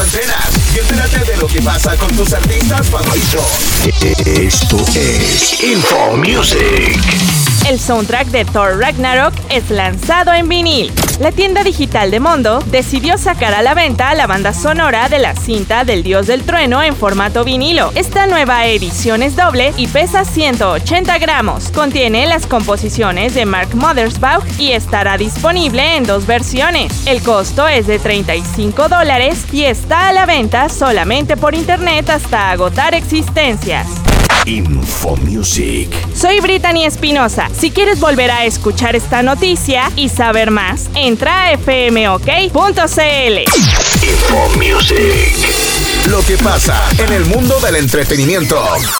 antenas y entérate de lo que pasa con tus artistas favoritos. Esto es Info Music. El soundtrack de Thor Ragnarok es lanzado en vinil. La tienda digital de Mondo decidió sacar a la venta la banda sonora de la cinta del Dios del Trueno en formato vinilo. Esta nueva edición es doble y pesa 180 gramos. Contiene las composiciones de Mark Mothersbaugh y estará disponible en dos versiones. El costo es de $35 y está a la venta solamente por internet hasta agotar existencias. Info Music. Soy Brittany Espinosa. Si quieres volver a escuchar esta noticia y saber más, entra a fmok.cl. Info Music. Lo que pasa en el mundo del entretenimiento.